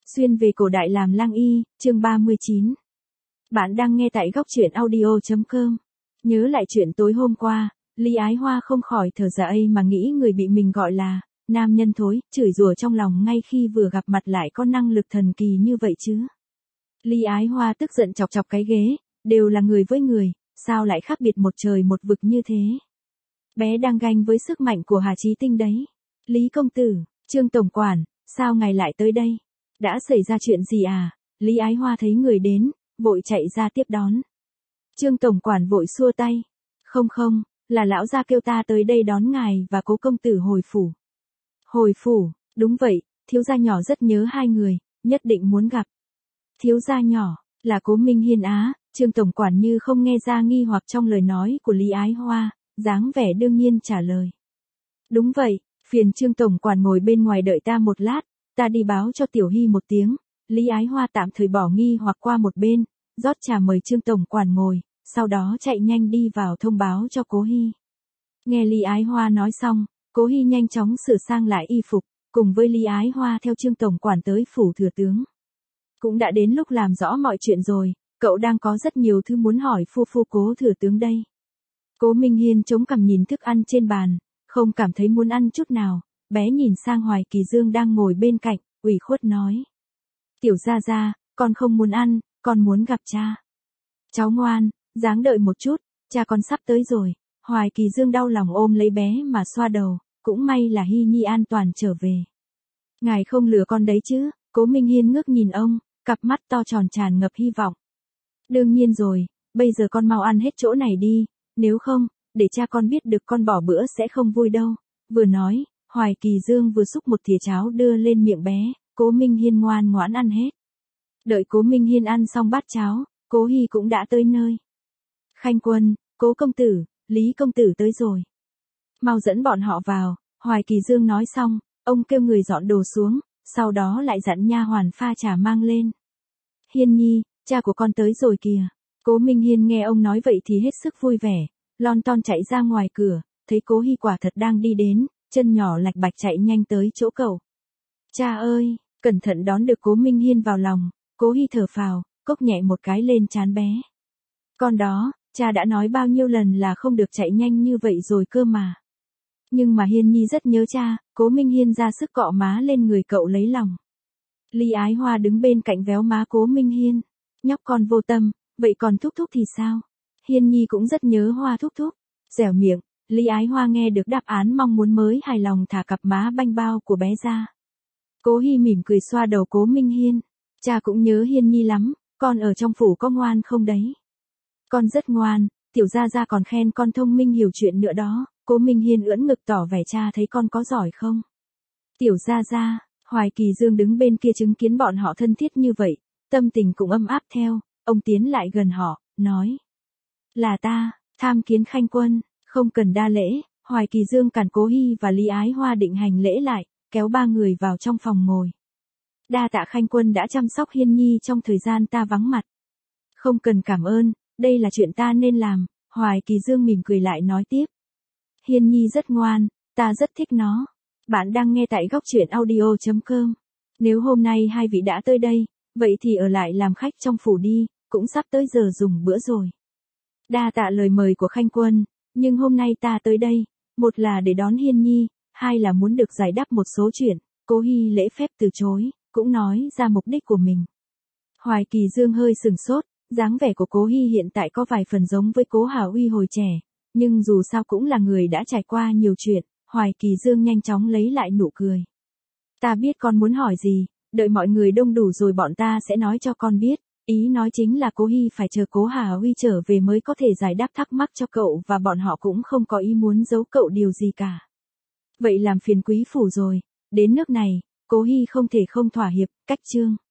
Xuyên về cổ đại làm lang y, chương 39. Bạn đang nghe tại góc truyện audio.com. Nhớ lại chuyện tối hôm qua, Lý Ái Hoa không khỏi thở dài mà nghĩ người bị mình gọi là nam nhân thối, chửi rủa trong lòng ngay khi vừa gặp mặt lại có năng lực thần kỳ như vậy chứ. Lý Ái Hoa tức giận chọc chọc cái ghế, đều là người với người, sao lại khác biệt một trời một vực như thế. Bé đang ganh với sức mạnh của Hà Chí Tinh đấy. Lý công tử, Trương tổng quản, sao ngài lại tới đây? Đã xảy ra chuyện gì à? Lý Ái Hoa thấy người đến, vội chạy ra tiếp đón. Trương tổng quản vội xua tay. Không, là lão gia kêu ta tới đây đón ngài và cố công tử hồi phủ. Hồi phủ, đúng vậy, thiếu gia nhỏ rất nhớ hai người, nhất định muốn gặp. Thiếu gia nhỏ, là Cố Minh Hiên á, Trương tổng quản như không nghe ra nghi hoặc trong lời nói của Lý Ái Hoa, dáng vẻ đương nhiên trả lời. Đúng vậy, phiền Trương tổng quản ngồi bên ngoài đợi ta một lát, ta đi báo cho Tiểu Hy một tiếng. Lý Ái Hoa tạm thời bỏ nghi hoặc qua một bên, rót trà mời Trương tổng quản ngồi, sau đó chạy nhanh đi vào thông báo cho Cố Hy. Nghe Lý Ái Hoa nói xong, Cố Hy nhanh chóng sửa sang lại y phục, cùng với Lý Ái Hoa theo Trương tổng quản tới phủ thừa tướng. Cũng đã đến lúc làm rõ mọi chuyện rồi, cậu đang có rất nhiều thứ muốn hỏi phu Cố thừa tướng đây. Cố Minh Hiên chống cằm nhìn thức ăn trên bàn, không cảm thấy muốn ăn chút nào, bé nhìn sang Hoài Kỳ Dương đang ngồi bên cạnh, ủy khuất nói. Tiểu gia gia, con không muốn ăn, con muốn gặp cha. Cháu ngoan, ráng đợi một chút, cha con sắp tới rồi. Hoài Kỳ Dương đau lòng ôm lấy bé mà xoa đầu, cũng may là Hy Nhi an toàn trở về. Ngài không lừa con đấy chứ? Cố Minh Hiên ngước nhìn ông, cặp mắt to tròn tràn ngập hy vọng. Đương nhiên rồi, bây giờ con mau ăn hết chỗ này đi, nếu không, để cha con biết được con bỏ bữa sẽ không vui đâu. Vừa nói, Hoài Kỳ Dương vừa xúc một thìa cháo đưa lên miệng bé, Cố Minh Hiên ngoan ngoãn ăn hết. Đợi Cố Minh Hiên ăn xong bát cháo, Cố Hy cũng đã tới nơi. Khanh Quân, Cố công tử, Lý công tử tới rồi. Mau dẫn bọn họ vào. Hoài Kỳ Dương nói xong, ông kêu người dọn đồ xuống, sau đó lại dặn nha hoàn pha trà mang lên. Hiên Nhi, cha của con tới rồi kìa. Cố Minh Hiên nghe ông nói vậy thì hết sức vui vẻ, lon ton chạy ra ngoài cửa, thấy Cố Hy quả thật đang đi đến, chân nhỏ lạch bạch chạy nhanh tới chỗ cậu. Cha ơi, cẩn thận đón được Cố Minh Hiên vào lòng, Cố Hy thở phào, cốc nhẹ một cái lên trán bé. Con đó, cha đã nói bao nhiêu lần là không được chạy nhanh như vậy rồi cơ mà. Nhưng mà Hiên Nhi rất nhớ cha, Cố Minh Hiên ra sức cọ má lên người cậu lấy lòng. Lý Ái Hoa đứng bên cạnh véo má Cố Minh Hiên. Nhóc con vô tâm, vậy còn thúc thúc thì sao? Hiên Nhi cũng rất nhớ Hoa thúc thúc. Dẻo miệng, Lý Ái Hoa nghe được đáp án mong muốn mới hài lòng thả cặp má banh bao của bé ra. Cố Hy mỉm cười xoa đầu Cố Minh Hiên. Cha cũng nhớ Hiên Nhi lắm, con ở trong phủ có ngoan không đấy? Con rất ngoan, tiểu gia gia còn khen con thông minh hiểu chuyện nữa đó. Cố Minh Hiên ưỡn ngực tỏ vẻ cha thấy con có giỏi không? Tiểu gia gia, Hoài Kỳ Dương đứng bên kia chứng kiến bọn họ thân thiết như vậy, tâm tình cũng ấm áp theo, ông tiến lại gần họ, nói. Là ta, tham kiến Khanh Quân, không cần đa lễ. Hoài Kỳ Dương cản Cố Hy và Lý Ái Hoa định hành lễ lại, kéo ba người vào trong phòng ngồi. Đa tạ Khanh Quân đã chăm sóc Hiên Nhi trong thời gian ta vắng mặt. Không cần cảm ơn, đây là chuyện ta nên làm. Hoài Kỳ Dương mỉm cười lại nói tiếp. Hiên Nhi rất ngoan, ta rất thích nó. Bạn đang nghe tại góc truyện audio.com. Nếu hôm nay hai vị đã tới đây, vậy thì ở lại làm khách trong phủ đi, cũng sắp tới giờ dùng bữa rồi. Đa tạ lời mời của Khanh Quân, nhưng hôm nay ta tới đây, một là để đón Hiên Nhi, hai là muốn được giải đáp một số chuyện. Cố Hy lễ phép từ chối, cũng nói ra mục đích của mình. Hoài Kỳ Dương hơi sừng sốt, dáng vẻ của Cố Hy hiện tại có vài phần giống với Cố Hà Uy hồi trẻ, nhưng dù sao cũng là người đã trải qua nhiều chuyện. Hoài Kỳ Dương nhanh chóng lấy lại nụ cười. Ta biết con muốn hỏi gì, đợi mọi người đông đủ rồi bọn ta sẽ nói cho con biết. Ý nói chính là Cố Hy phải chờ Cố Hà Uy trở về mới có thể giải đáp thắc mắc cho cậu và bọn họ cũng không có ý muốn giấu cậu điều gì cả. Vậy làm phiền quý phủ rồi, đến nước này, Cố Hy không thể không thỏa hiệp, cách chương.